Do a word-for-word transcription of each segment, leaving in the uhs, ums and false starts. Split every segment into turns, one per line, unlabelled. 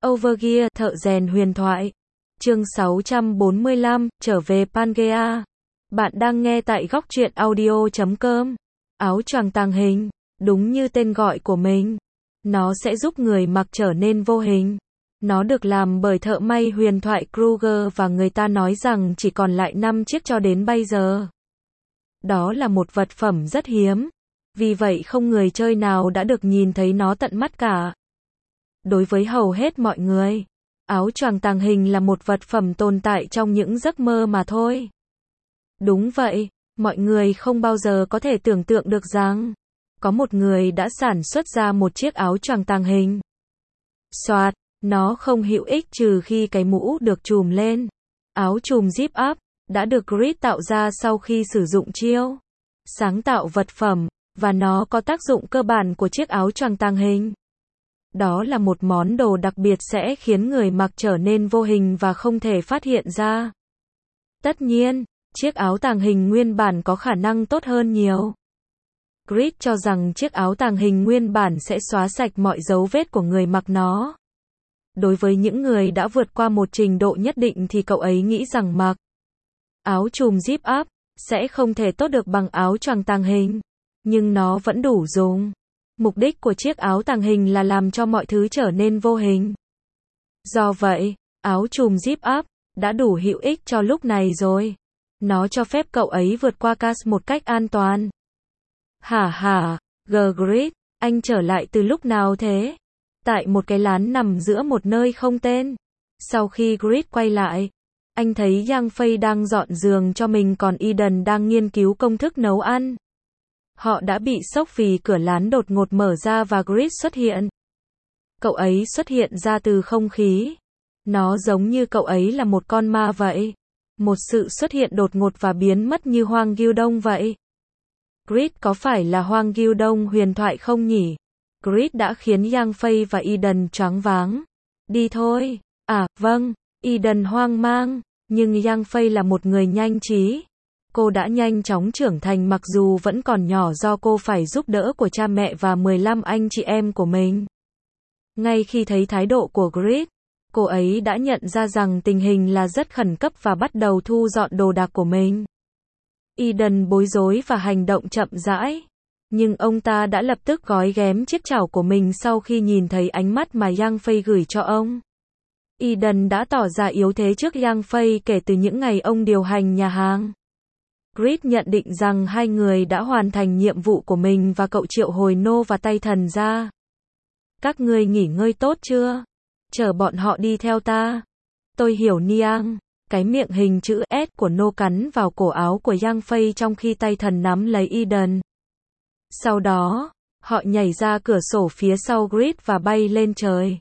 Overgear, thợ rèn huyền thoại. Chương sáu trăm bốn mươi lăm, trở về Pangea. Bạn đang nghe tại góc truyện audio chấm com. Áo choàng tàng hình, đúng như tên gọi của mình. Nó sẽ giúp người mặc trở nên vô hình. Nó được làm bởi thợ may huyền thoại Kruger và người ta nói rằng chỉ còn lại năm chiếc cho đến bây giờ. Đó là một vật phẩm rất hiếm. Vì vậy không người chơi nào đã được nhìn thấy nó tận mắt cả. Đối với hầu hết mọi người, áo choàng tàng hình là một vật phẩm tồn tại trong những giấc mơ mà thôi. Đúng vậy, mọi người không bao giờ có thể tưởng tượng được rằng có một người đã sản xuất ra một chiếc áo choàng tàng hình. Soạt, nó không hữu ích trừ khi cái mũ được trùm lên. Áo trùm zip up đã được Grid tạo ra sau khi sử dụng chiêu sáng tạo vật phẩm, và nó có tác dụng cơ bản của chiếc áo choàng tàng hình. Đó là một món đồ đặc biệt sẽ khiến người mặc trở nên vô hình và không thể phát hiện ra. Tất nhiên, chiếc áo tàng hình nguyên bản có khả năng tốt hơn nhiều. Grid cho rằng chiếc áo tàng hình nguyên bản sẽ xóa sạch mọi dấu vết của người mặc nó. Đối với những người đã vượt qua một trình độ nhất định thì cậu ấy nghĩ rằng mặc áo trùm zip up sẽ không thể tốt được bằng áo choàng tàng hình, nhưng nó vẫn đủ dùng. Mục đích của chiếc áo tàng hình là làm cho mọi thứ trở nên vô hình. Do vậy, áo trùm zip up đã đủ hữu ích cho lúc này rồi. Nó cho phép cậu ấy vượt qua cast một cách an toàn. Hả hả, Grid, anh trở lại từ lúc nào thế? Tại một cái lán nằm giữa một nơi không tên. Sau khi Grid quay lại, anh thấy Yang Fei đang dọn giường cho mình còn Eden đang nghiên cứu công thức nấu ăn. Họ đã bị sốc vì cửa lán đột ngột mở ra và Grid xuất hiện. Cậu ấy xuất hiện ra từ không khí. Nó giống như cậu ấy là một con ma vậy. Một sự xuất hiện đột ngột và biến mất như Hoang Gyudong vậy. Grid có phải là Hoang Gyudong huyền thoại không nhỉ? Grid đã khiến Yang Fei và Eden choáng váng. Đi thôi. À, vâng. Eden hoang mang. Nhưng Yang Fei là một người nhanh trí. Cô đã nhanh chóng trưởng thành mặc dù vẫn còn nhỏ do cô phải giúp đỡ của cha mẹ và mười lăm anh chị em của mình. Ngay khi thấy thái độ của Grid, cô ấy đã nhận ra rằng tình hình là rất khẩn cấp và bắt đầu thu dọn đồ đạc của mình. Eden bối rối và hành động chậm rãi. Nhưng ông ta đã lập tức gói ghém chiếc chảo của mình sau khi nhìn thấy ánh mắt mà Yang Fei gửi cho ông. Eden đã tỏ ra yếu thế trước Yang Fei kể từ những ngày ông điều hành nhà hàng. Grid nhận định rằng hai người đã hoàn thành nhiệm vụ của mình và cậu triệu hồi No và tay thần ra. Các ngươi nghỉ ngơi tốt chưa? Chờ bọn họ đi theo ta. Tôi hiểu Niang. Cái miệng hình chữ S của No cắn vào cổ áo của Yang Fei trong khi tay thần nắm lấy Eden. Sau đó, họ nhảy ra cửa sổ phía sau Grid và bay lên trời.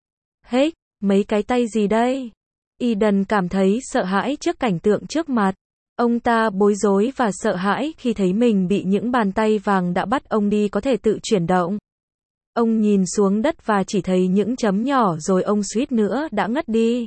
Hết, mấy cái tay gì đây? Eden cảm thấy sợ hãi trước cảnh tượng trước mặt. Ông ta bối rối và sợ hãi khi thấy mình bị những bàn tay vàng đã bắt ông đi có thể tự chuyển động. Ông nhìn xuống đất và chỉ thấy những chấm nhỏ rồi ông suýt nữa đã ngất đi.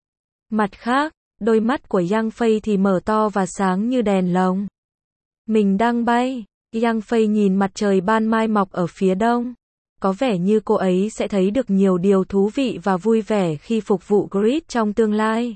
Mặt khác, đôi mắt của Yang Fei thì mở to và sáng như đèn lồng. Mình đang bay. Yang Fei nhìn mặt trời ban mai mọc ở phía đông. Có vẻ như cô ấy sẽ thấy được nhiều điều thú vị và vui vẻ khi phục vụ Grid trong tương lai.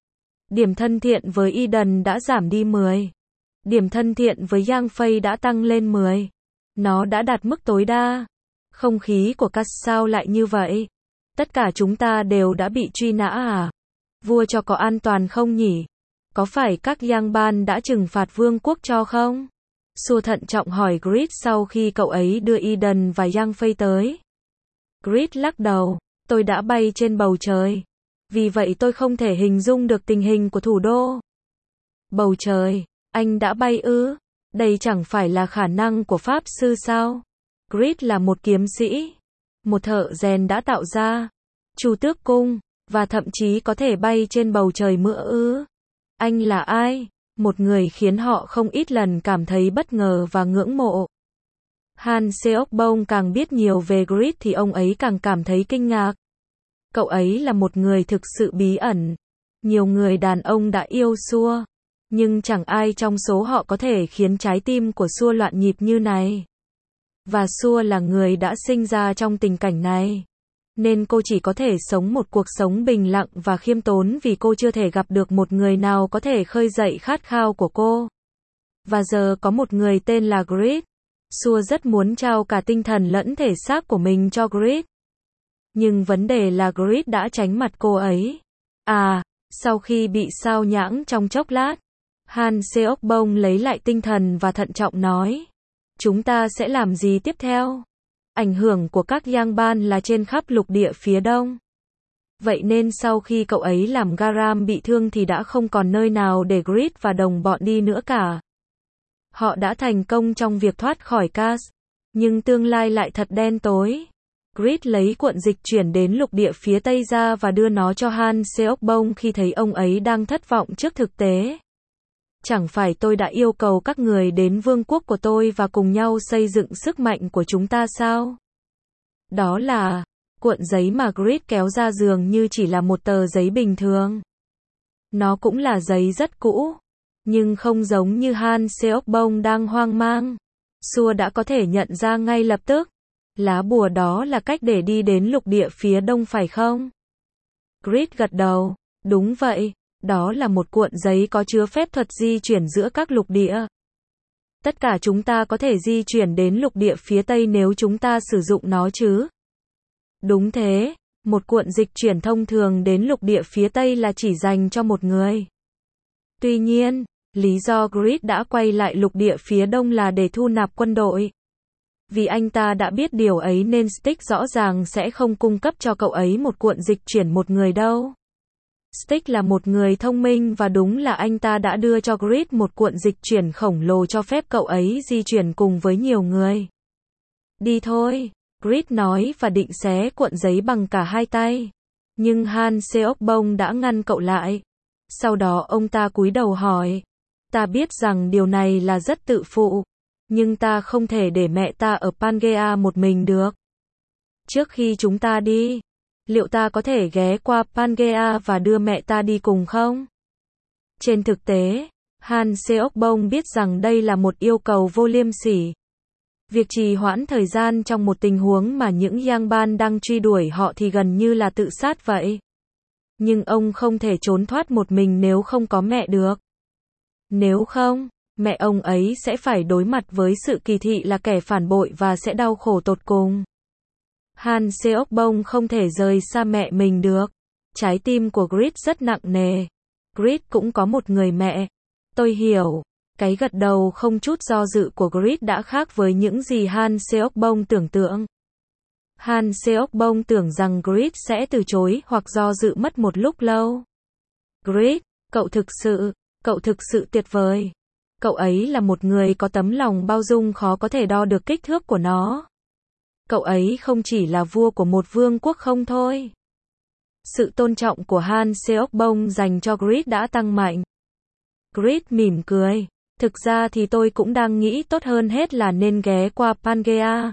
Điểm thân thiện với Eden đã giảm đi mười. Điểm thân thiện với Yang Fei đã tăng lên mười. Nó đã đạt mức tối đa. Không khí của cast sao lại như vậy? Tất cả chúng ta đều đã bị truy nã à? Vua cho có an toàn không nhỉ? Có phải các Yang Ban đã trừng phạt vương quốc cho không? Xua thận trọng hỏi Grid sau khi cậu ấy đưa Eden và Yang Fei tới. Grid lắc đầu. Tôi đã bay trên bầu trời. Vì vậy tôi không thể hình dung được tình hình của thủ đô. Bầu trời, anh đã bay ư? Đây chẳng phải là khả năng của Pháp sư sao? Grid là một kiếm sĩ, một thợ rèn đã tạo ra Chu Tước Cung, và thậm chí có thể bay trên bầu trời mưa ư? Anh là ai? Một người khiến họ không ít lần cảm thấy bất ngờ và ngưỡng mộ. Han Seok-bong càng biết nhiều về Grid thì ông ấy càng cảm thấy kinh ngạc. Cậu ấy là một người thực sự bí ẩn. Nhiều người đàn ông đã yêu Xua, nhưng chẳng ai trong số họ có thể khiến trái tim của Xua loạn nhịp như này. Và Xua là người đã sinh ra trong tình cảnh này. Nên cô chỉ có thể sống một cuộc sống bình lặng và khiêm tốn vì cô chưa thể gặp được một người nào có thể khơi dậy khát khao của cô. Và giờ có một người tên là Grit. Sua rất muốn trao cả tinh thần lẫn thể xác của mình cho Grit. Nhưng vấn đề là Grit đã tránh mặt cô ấy. À, sau khi bị sao nhãng trong chốc lát, Han Seok-bong lấy lại tinh thần và thận trọng nói. Chúng ta sẽ làm gì tiếp theo? Ảnh hưởng của các Yangban là trên khắp lục địa phía đông. Vậy nên sau khi cậu ấy làm Garam bị thương thì đã không còn nơi nào để Grit và đồng bọn đi nữa cả. Họ đã thành công trong việc thoát khỏi Cass, nhưng tương lai lại thật đen tối. Grit lấy cuộn dịch chuyển đến lục địa phía tây ra và đưa nó cho Han Seok-bong khi thấy ông ấy đang thất vọng trước thực tế. Chẳng phải tôi đã yêu cầu các người đến vương quốc của tôi và cùng nhau xây dựng sức mạnh của chúng ta sao? Đó là, cuộn giấy mà Grit kéo ra dường như chỉ là một tờ giấy bình thường. Nó cũng là giấy rất cũ, nhưng không giống như Han Seok-bong đang hoang mang. Sua đã có thể nhận ra ngay lập tức. Lá bùa đó là cách để đi đến lục địa phía đông phải không? Grit gật đầu. Đúng vậy, đó là một cuộn giấy có chứa phép thuật di chuyển giữa các lục địa. Tất cả chúng ta có thể di chuyển đến lục địa phía tây nếu chúng ta sử dụng nó chứ? Đúng thế, một cuộn dịch chuyển thông thường đến lục địa phía tây là chỉ dành cho một người. Tuy nhiên, lý do Grit đã quay lại lục địa phía đông là để thu nạp quân đội. Vì anh ta đã biết điều ấy nên Stick rõ ràng sẽ không cung cấp cho cậu ấy một cuộn dịch chuyển một người đâu. Stick là một người thông minh và đúng là anh ta đã đưa cho Grit một cuộn dịch chuyển khổng lồ cho phép cậu ấy di chuyển cùng với nhiều người. Đi thôi, Grit nói và định xé cuộn giấy bằng cả hai tay. Nhưng Han Seok-bong đã ngăn cậu lại. Sau đó ông ta cúi đầu hỏi. Ta biết rằng điều này là rất tự phụ. Nhưng ta không thể để mẹ ta ở Pangea một mình được. Trước khi chúng ta đi, liệu ta có thể ghé qua Pangea và đưa mẹ ta đi cùng không? Trên thực tế, Han Seok-bong biết rằng đây là một yêu cầu vô liêm sỉ. Việc trì hoãn thời gian trong một tình huống mà những Yangban đang truy đuổi họ thì gần như là tự sát vậy. Nhưng ông không thể trốn thoát một mình nếu không có mẹ được. Nếu không, mẹ ông ấy sẽ phải đối mặt với sự kỳ thị là kẻ phản bội và sẽ đau khổ tột cùng. Han Seok-bong không thể rời xa mẹ mình được. Trái tim của Grit rất nặng nề. Grit cũng có một người mẹ. Tôi hiểu. Cái gật đầu không chút do dự của Grit đã khác với những gì Han Seok-bong tưởng tượng. Han Seok-bong tưởng rằng Grit sẽ từ chối hoặc do dự mất một lúc lâu. Grit, cậu thực sự, cậu thực sự tuyệt vời. Cậu ấy là một người có tấm lòng bao dung khó có thể đo được kích thước của nó. Cậu ấy không chỉ là vua của một vương quốc không thôi. Sự tôn trọng của Han Seok-bong dành cho Grit đã tăng mạnh. Grit mỉm cười. Thực ra thì tôi cũng đang nghĩ tốt hơn hết là nên ghé qua Pangea.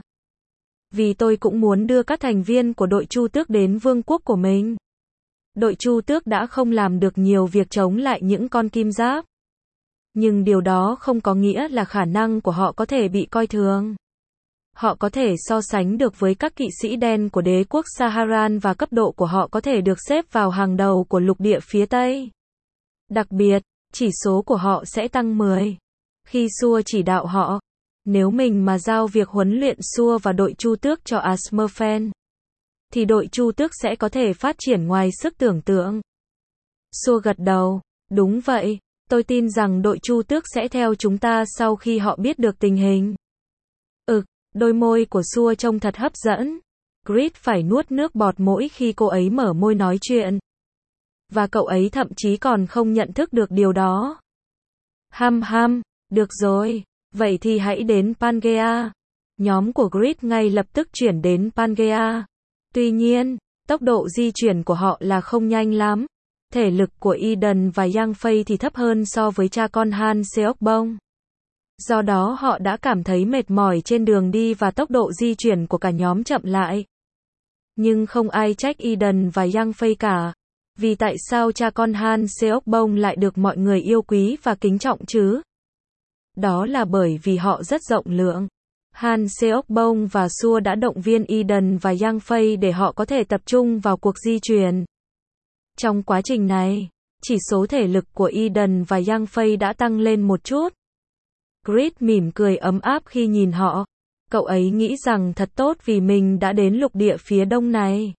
Vì tôi cũng muốn đưa các thành viên của đội Chu Tước đến vương quốc của mình. Đội Chu Tước đã không làm được nhiều việc chống lại những con kim giáp. Nhưng điều đó không có nghĩa là khả năng của họ có thể bị coi thường. Họ có thể so sánh được với các kỵ sĩ đen của đế quốc Saharan và cấp độ của họ có thể được xếp vào hàng đầu của lục địa phía Tây. Đặc biệt, chỉ số của họ sẽ tăng mười. Khi Sua chỉ đạo họ, nếu mình mà giao việc huấn luyện Sua và đội Chu Tước cho Asmerfen, thì đội Chu Tước sẽ có thể phát triển ngoài sức tưởng tượng. Sua gật đầu, đúng vậy, tôi tin rằng đội Chu Tước sẽ theo chúng ta sau khi họ biết được tình hình. Ực, đôi môi của Sua trông thật hấp dẫn. Grit phải nuốt nước bọt mỗi khi cô ấy mở môi nói chuyện. Và cậu ấy thậm chí còn không nhận thức được điều đó. Hăm hăm, được rồi, vậy thì hãy đến Pangea. Nhóm của Grit ngay lập tức chuyển đến Pangea. Tuy nhiên, tốc độ di chuyển của họ là không nhanh lắm. Thể lực của Eden và Yang Fei thì thấp hơn so với cha con Han Seok-bong. Do đó họ đã cảm thấy mệt mỏi trên đường đi và tốc độ di chuyển của cả nhóm chậm lại. Nhưng không ai trách Eden và Yang Fei cả. Vì tại sao cha con Han Seok-bong lại được mọi người yêu quý và kính trọng chứ? Đó là bởi vì họ rất rộng lượng. Han Seok-bong và Sua đã động viên Eden và Yang Fei để họ có thể tập trung vào cuộc di chuyển. Trong quá trình này, chỉ số thể lực của Eden và Yang Fei đã tăng lên một chút. Grid mỉm cười ấm áp khi nhìn họ. Cậu ấy nghĩ rằng thật tốt vì mình đã đến lục địa phía đông này.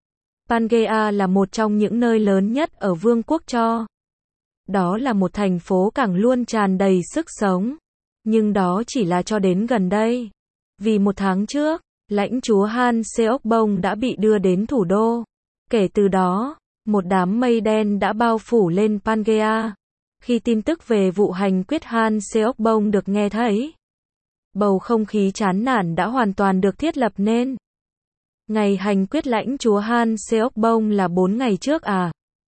Pangea là một trong những nơi lớn nhất ở Vương quốc Cho. Đó là một thành phố cảng luôn tràn đầy sức sống. Nhưng đó chỉ là cho đến gần đây. Vì một tháng trước, lãnh chúa Han Seok-bong đã bị đưa đến thủ đô. Kể từ đó, một đám mây đen đã bao phủ lên Pangea. Khi tin tức về vụ hành quyết Han Seok-bong được nghe thấy, bầu không khí chán nản đã hoàn toàn được thiết lập nên. Ngày hành quyết lãnh chúa Han Seok-bong là bốn ngày trước à?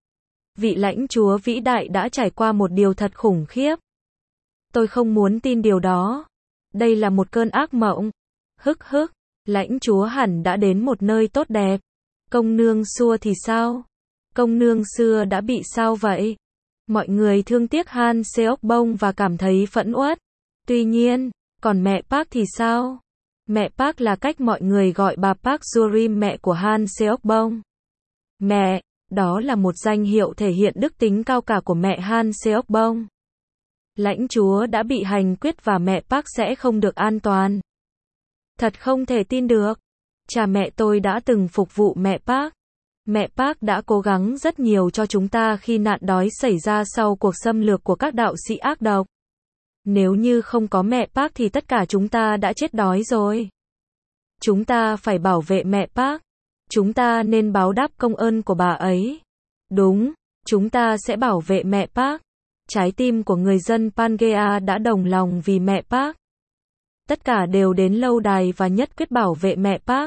Vị lãnh chúa vĩ đại đã trải qua một điều thật khủng khiếp. Tôi không muốn tin điều đó. Đây là một cơn ác mộng. Hức hức, lãnh chúa hẳn đã đến một nơi tốt đẹp. Công nương Sua thì sao? Công nương xưa đã bị sao vậy? Mọi người thương tiếc Han Seok-bong và cảm thấy phẫn uất. Tuy nhiên, còn mẹ Park thì sao? Mẹ Park là cách mọi người gọi bà Park Jurim, mẹ của Han Seok-bong. Mẹ, đó là một danh hiệu thể hiện đức tính cao cả của mẹ Han Seok-bong. Lãnh chúa đã bị hành quyết và mẹ Park sẽ không được an toàn. Thật không thể tin được. Cha mẹ tôi đã từng phục vụ mẹ Park. Mẹ Park đã cố gắng rất nhiều cho chúng ta khi nạn đói xảy ra sau cuộc xâm lược của các đạo sĩ ác độc. Nếu như không có mẹ Park thì tất cả chúng ta đã chết đói rồi. Chúng ta phải bảo vệ mẹ Park. Chúng ta nên báo đáp công ơn của bà ấy. Đúng, chúng ta sẽ bảo vệ mẹ Park. Trái tim của người dân Pangea đã đồng lòng vì mẹ Park. Tất cả đều đến lâu đài và nhất quyết bảo vệ mẹ Park.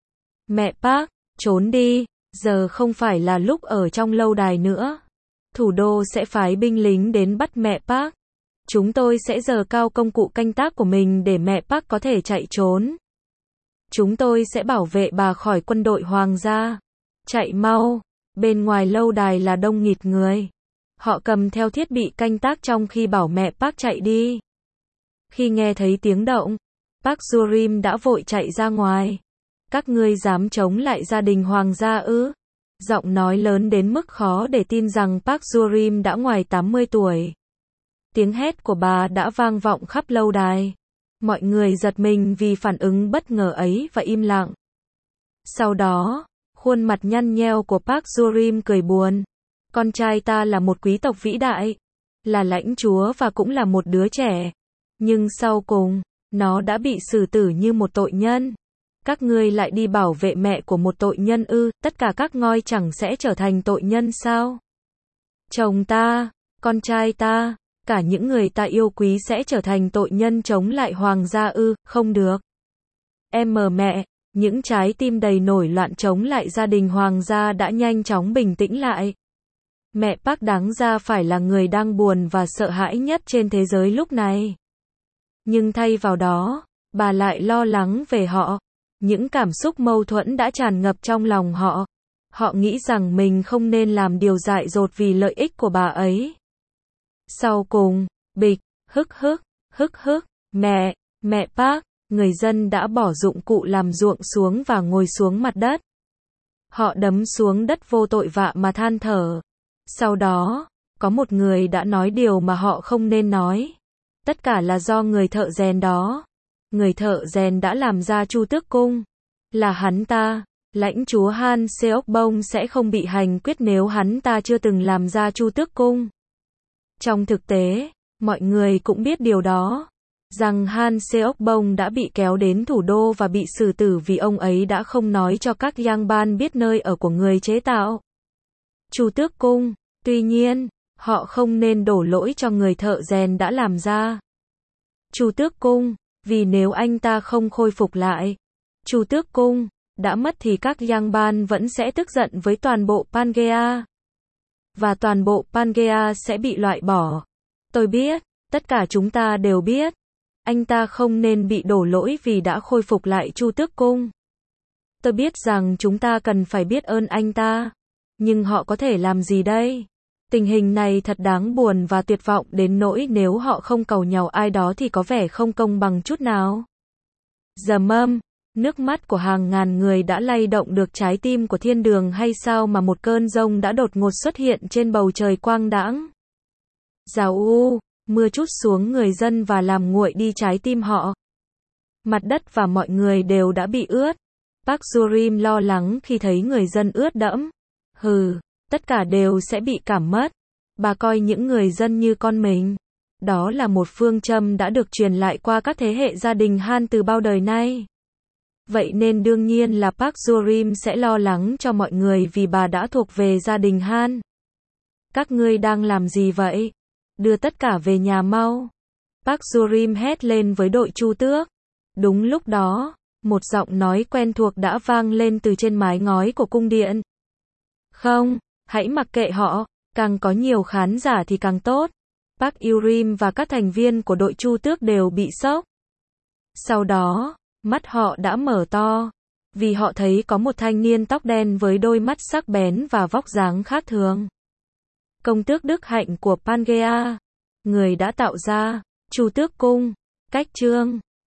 Mẹ Park, trốn đi, giờ không phải là lúc ở trong lâu đài nữa. Thủ đô sẽ phái binh lính đến bắt mẹ Park. Chúng tôi sẽ giơ cao công cụ canh tác của mình để mẹ Park có thể chạy trốn. Chúng tôi sẽ bảo vệ bà khỏi quân đội hoàng gia. Chạy mau, bên ngoài lâu đài là đông nghịt người. Họ cầm theo thiết bị canh tác trong khi bảo mẹ Park chạy đi. Khi nghe thấy tiếng động, Park Jurim đã vội chạy ra ngoài. Các ngươi dám chống lại gia đình hoàng gia ư? Giọng nói lớn đến mức khó để tin rằng Park Jurim đã ngoài tám mươi tuổi. Tiếng hét của bà đã vang vọng khắp lâu đài. Mọi người giật mình vì phản ứng bất ngờ ấy và im lặng. Sau đó, khuôn mặt nhăn nheo của Park Jurim cười buồn. Con trai ta là một quý tộc vĩ đại, là lãnh chúa và cũng là một đứa trẻ. Nhưng sau cùng, nó đã bị xử tử như một tội nhân. Các ngươi lại đi bảo vệ mẹ của một tội nhân ư? Tất cả các ngôi chẳng sẽ trở thành tội nhân sao? Chồng ta, con trai ta, cả những người ta yêu quý sẽ trở thành tội nhân chống lại hoàng gia ư? Không được. Em mờ mẹ, những trái tim đầy nổi loạn chống lại gia đình hoàng gia đã nhanh chóng bình tĩnh lại. Mẹ Park đáng ra phải là người đang buồn và sợ hãi nhất trên thế giới lúc này. Nhưng thay vào đó, bà lại lo lắng về họ. Những cảm xúc mâu thuẫn đã tràn ngập trong lòng họ. Họ nghĩ rằng mình không nên làm điều dại dột vì lợi ích của bà ấy. Sau cùng, bịch, hức hức, hức hức, mẹ, mẹ Park, người dân đã bỏ dụng cụ làm ruộng xuống và ngồi xuống mặt đất. Họ đấm xuống đất vô tội vạ mà than thở. Sau đó, có một người đã nói điều mà họ không nên nói. Tất cả là do người thợ rèn đó. Người thợ rèn đã làm ra Chu Tước Cung. Là hắn ta. Lãnh chúa Han Seok-bong sẽ không bị hành quyết nếu hắn ta chưa từng làm ra Chu Tước Cung. Trong thực tế, mọi người cũng biết điều đó. Rằng Han Seok-bong đã bị kéo đến thủ đô và bị xử tử vì ông ấy đã không nói cho các Yangban biết nơi ở của người chế tạo Chu Tước Cung. Tuy nhiên, họ không nên đổ lỗi cho người thợ rèn đã làm ra Chu Tước Cung, vì nếu anh ta không khôi phục lại Chu Tước Cung đã mất thì các Yangban vẫn sẽ tức giận với toàn bộ Pangea. Và toàn bộ Pangea sẽ bị loại bỏ. Tôi biết, tất cả chúng ta đều biết. Anh ta không nên bị đổ lỗi vì đã khôi phục lại Chu Tước Cung. Tôi biết rằng chúng ta cần phải biết ơn anh ta. Nhưng họ có thể làm gì đây? Tình hình này thật đáng buồn và tuyệt vọng đến nỗi nếu họ không cầu nhàu ai đó thì có vẻ không công bằng chút nào. Dầm âm, nước mắt của hàng ngàn người đã lay động được trái tim của thiên đường hay sao mà một cơn giông đã đột ngột xuất hiện trên bầu trời quang đãng. Rào u, mưa trút xuống người dân và làm nguội đi trái tim họ. Mặt đất và mọi người đều đã bị ướt. Park Joo-rim lo lắng khi thấy người dân ướt đẫm. Hừ, tất cả đều sẽ bị cảm mất. Bà coi những người dân như con mình. Đó là một phương châm đã được truyền lại qua các thế hệ gia đình Han từ bao đời nay. Vậy nên đương nhiên là Park Joo-rim sẽ lo lắng cho mọi người vì bà đã thuộc về gia đình Han. Các ngươi đang làm gì vậy? Đưa tất cả về nhà mau. Park Joo-rim hét lên với đội Chu Tước. Đúng lúc đó, một giọng nói quen thuộc đã vang lên từ trên mái ngói của cung điện. Không, hãy mặc kệ họ, càng có nhiều khán giả thì càng tốt. Park Joo-rim và các thành viên của đội Chu Tước đều bị sốc. Sau đó, mắt họ đã mở to, vì họ thấy có một thanh niên tóc đen với đôi mắt sắc bén và vóc dáng khác thường. Công tước đức hạnh của Pangea, người đã tạo ra Chu Tước Cung, cách chương